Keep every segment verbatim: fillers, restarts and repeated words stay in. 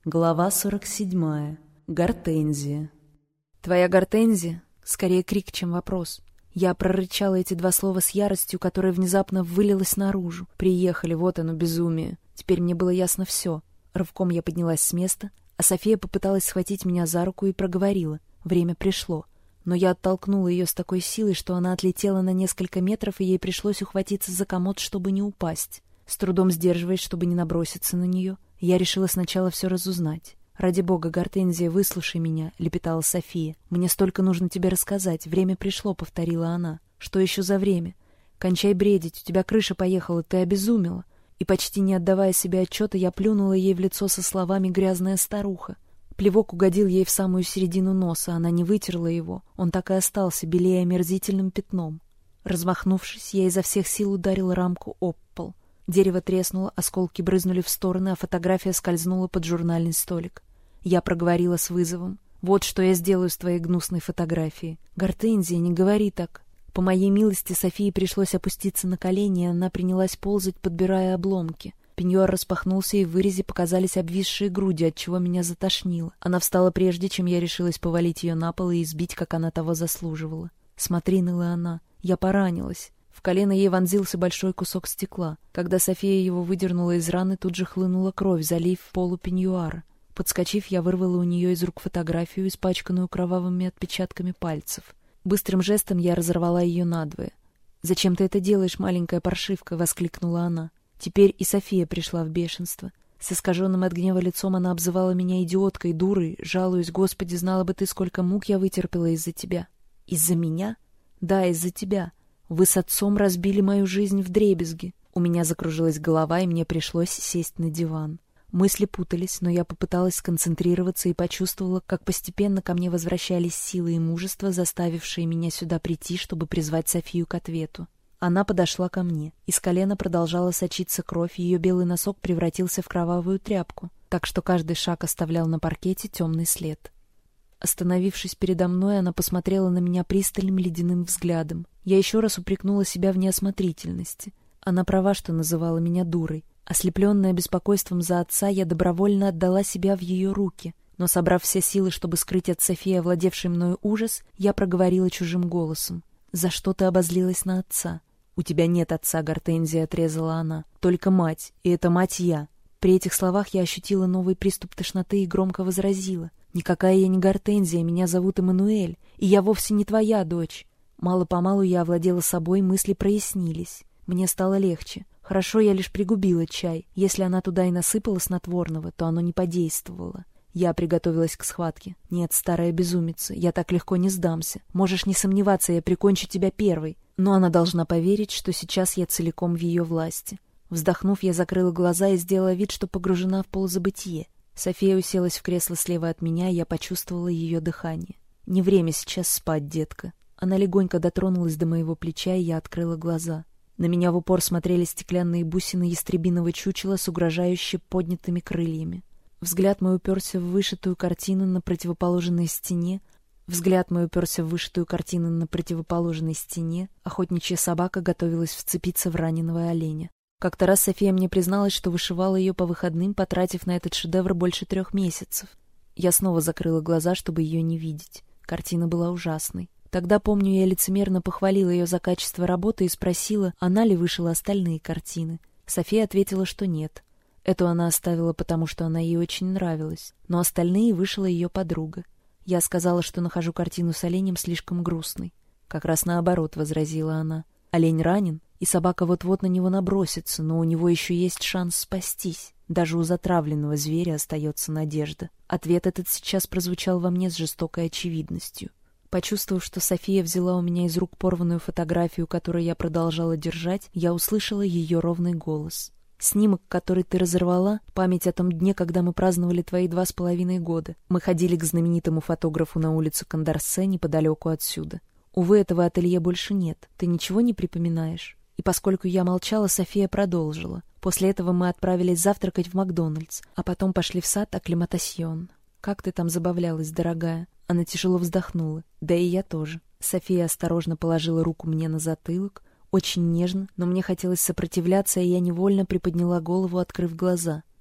Глава сорок седьмая. Гортензия. «Твоя гортензия?» Скорее крик, чем вопрос. Я прорычала эти два слова с яростью, которая внезапно вылилась наружу. Приехали, вот оно, безумие. Теперь мне было ясно все. Рывком я поднялась с места, а София попыталась схватить меня за руку и проговорила. Время пришло. Но я оттолкнула ее с такой силой, что она отлетела на несколько метров, и ей пришлось ухватиться за комод, чтобы не упасть. С трудом сдерживаясь, чтобы не наброситься на нее, я решила сначала все разузнать. «Ради бога, Гортензия, выслушай меня», — лепетала София. «Мне столько нужно тебе рассказать. Время пришло», — повторила она. «Что еще за время? Кончай бредить, у тебя крыша поехала, ты обезумела». И почти не отдавая себе отчета, я плюнула ей в лицо со словами «грязная старуха». Плевок угодил ей в самую середину носа, она не вытерла его. Он так и остался, белее омерзительным пятном. Размахнувшись, я изо всех сил ударила рамку об пол. Дерево треснуло, осколки брызнули в стороны, а фотография скользнула под журнальный столик. Я проговорила с вызовом. «Вот что я сделаю с твоей гнусной фотографией. Гортензия, не говори так». По моей милости Софии пришлось опуститься на колени, и она принялась ползать, подбирая обломки. Пеньюар распахнулся, и в вырезе показались обвисшие груди, отчего меня затошнило. Она встала прежде, чем я решилась повалить ее на пол и избить, как она того заслуживала. «Смотри», — ныла она, — «я поранилась». В колено ей вонзился большой кусок стекла. Когда София его выдернула из раны, тут же хлынула кровь, залив полу пеньюара. Подскочив, я вырвала у нее из рук фотографию, испачканную кровавыми отпечатками пальцев. Быстрым жестом я разорвала ее надвое. «Зачем ты это делаешь, маленькая паршивка?» — воскликнула она. Теперь и София пришла в бешенство. С искаженным от гнева лицом она обзывала меня идиоткой, дурой, жалуясь: «Господи, знала бы ты, сколько мук я вытерпела из-за тебя». «Из-за меня?» «Да, из-за тебя. Вы с отцом разбили мою жизнь вдребезги». У меня закружилась голова, и мне пришлось сесть на диван. Мысли путались, но я попыталась сконцентрироваться и почувствовала, как постепенно ко мне возвращались силы и мужество, заставившие меня сюда прийти, чтобы призвать Софию к ответу. Она подошла ко мне. Из колена продолжала сочиться кровь, ее белый носок превратился в кровавую тряпку, так что каждый шаг оставлял на паркете темный след. Остановившись передо мной, она посмотрела на меня пристальным ледяным взглядом. Я еще раз упрекнула себя в неосмотрительности. Она права, что называла меня дурой. Ослепленная беспокойством за отца, я добровольно отдала себя в ее руки. Но, собрав все силы, чтобы скрыть от Софии овладевший мною ужас, я проговорила чужим голосом. «За что ты обозлилась на отца?» «У тебя нет отца, Гортензия», — отрезала она. «Только мать, и эта мать я». При этих словах я ощутила новый приступ тошноты и громко возразила. «Никакая я не Гортензия, меня зовут Эммануэль, и я вовсе не твоя дочь». Мало-помалу я овладела собой, мысли прояснились. Мне стало легче. Хорошо, я лишь пригубила чай. Если она туда и насыпала снотворного, то оно не подействовало. Я приготовилась к схватке. «Нет, старая безумица, я так легко не сдамся. Можешь не сомневаться, я прикончу тебя первой». Но она должна поверить, что сейчас я целиком в ее власти. Вздохнув, я закрыла глаза и сделала вид, что погружена в полузабытие. София уселась в кресло слева от меня, и я почувствовала ее дыхание. «Не время сейчас спать, детка». Она легонько дотронулась до моего плеча, и я открыла глаза. На меня в упор смотрели стеклянные бусины ястребиного чучела с угрожающе поднятыми крыльями. Взгляд мой уперся в вышитую картину на противоположной стене. Взгляд мой уперся в вышитую картину на противоположной стене. Охотничья собака готовилась вцепиться в раненого оленя. Как-то раз София мне призналась, что вышивала ее по выходным, потратив на этот шедевр больше трех месяцев. Я снова закрыла глаза, чтобы ее не видеть. Картина была ужасной. Тогда, помню, я лицемерно похвалила ее за качество работы и спросила, она ли вышила остальные картины. София ответила, что нет. Эту она оставила, потому что она ей очень нравилась, но остальные вышила ее подруга. Я сказала, что нахожу картину с оленем слишком грустной. «Как раз наоборот», — возразила она. «Олень ранен, и собака вот-вот на него набросится, но у него еще есть шанс спастись. Даже у затравленного зверя остается надежда». Ответ этот сейчас прозвучал во мне с жестокой очевидностью. Почувствовав, что София взяла у меня из рук порванную фотографию, которую я продолжала держать, я услышала ее ровный голос. «Снимок, который ты разорвала, память о том дне, когда мы праздновали твои два с половиной года. Мы ходили к знаменитому фотографу на улицу Кондорсе неподалеку отсюда. Увы, этого ателье больше нет. Ты ничего не припоминаешь?» И поскольку я молчала, София продолжила. «После этого мы отправились завтракать в Макдональдс, а потом пошли в сад Акклиматасьон. Как ты там забавлялась, дорогая?» Она тяжело вздохнула. «Да и я тоже». София осторожно положила руку мне на затылок, очень нежно, но мне хотелось сопротивляться, и я невольно приподняла голову, открыв глаза.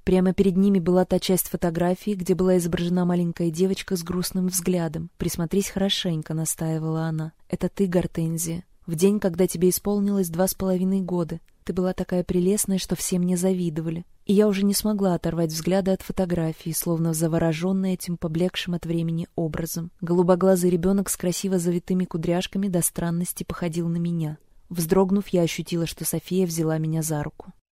Прямо перед ними была та часть фотографии, где была изображена маленькая девочка с грустным взглядом. «Присмотрись хорошенько», — настаивала она. «Это ты, Гортензия. В день, когда тебе исполнилось два с половиной года. Ты была такая прелестная, что все мне завидовали». И я уже не смогла оторвать взгляда от фотографии, словно завороженная этим поблекшим от времени образом. Голубоглазый ребенок с красиво завитыми кудряшками до странности походил на меня. Вздрогнув, я ощутила, что София взяла меня за руку.